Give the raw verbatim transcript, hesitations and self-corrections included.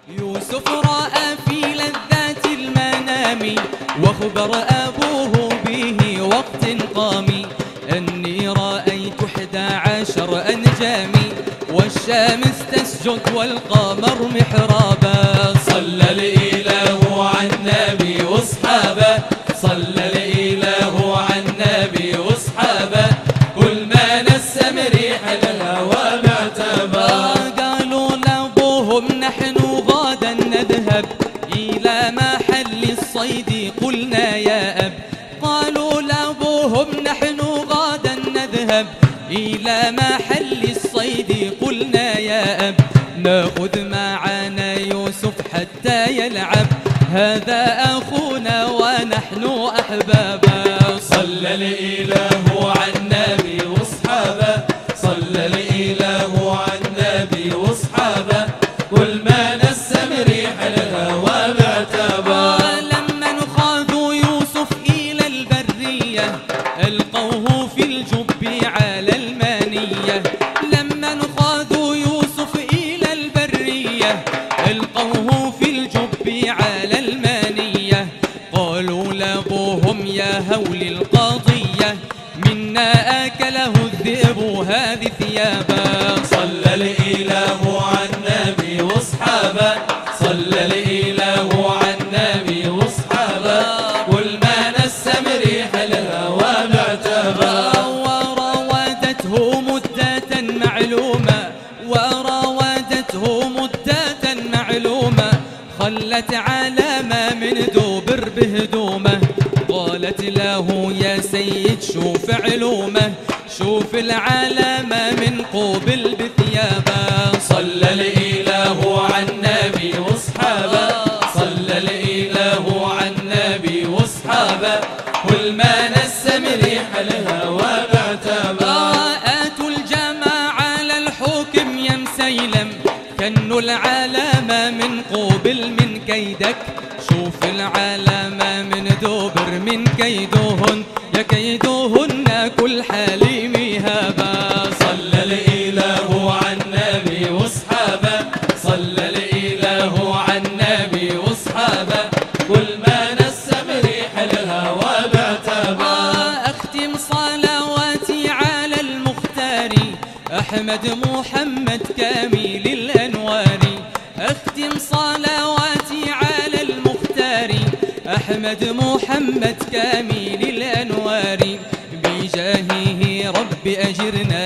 يوسف رأى في لذات المنام واخبر أبوه به وقت قام أني رأيت إحدى عشر أنجامي والشمس تسجد والقمر محرابا. صلى الإله على النبي وأصحابه، صلى الإله على النبي وأصحابه، كل ما نسم ريح الهوى معتبا. قالوا لأبوهم نحن غدا نذهب إلى محل الصيد قلنا يا أب. قالوا لأبوهم نحن غدا نذهب إلى محل الصيد قلنا يا أب. ناخذ معنا يوسف حتى يلعب هذا أخونا ونحن أحبابا. صلى الإله على النبي وأصحابه، صلى الإله على النبي وأصحابه، كل ما نسم ريح الهوى معتبا. لما انخاذوا يوسف إلى البرية ألقوه في الجب على المانية. لما انخاذوا يوسف إلى البرية ألقوه في الجب على المانية. قالوا لأبوهم يا هول القضية منا أكله الذئب هذه ثيابا. صلى الإله على النبي وأصحابه، صلى الإله على النبي وأصحابه، كل ما نسم ريح الهوى معتبا. وراودته مدة معلومة، وراودته مدة معلومة، خلت علامة من دوبر بهدومه. قالت له يا سيد شوف علومه، شوف العلامة من قبل بثيابه. صلى الإله على النبي وأصحابه، صلى الإله على النبي وأصحابه، كل ما نسم ريح الهوى معتبا. آتوا الجماعة للحكم يا مسيلم كنوا العلامة من قبل من كيدك. شوف العلامة من دوبر من كيدهن يا كيدهن كل حليم هابا. صلى الإله على النبي وأصحابه، صلى الإله على النبي وأصحابه، كل ما نسم ريح الهوى معتبا. أختم صلواتي على المختار أحمد محمد كامل الأنوار. أختم صلواتي على المختار أحمد محمد كامل الأنوار. بجاهه رب أجرنا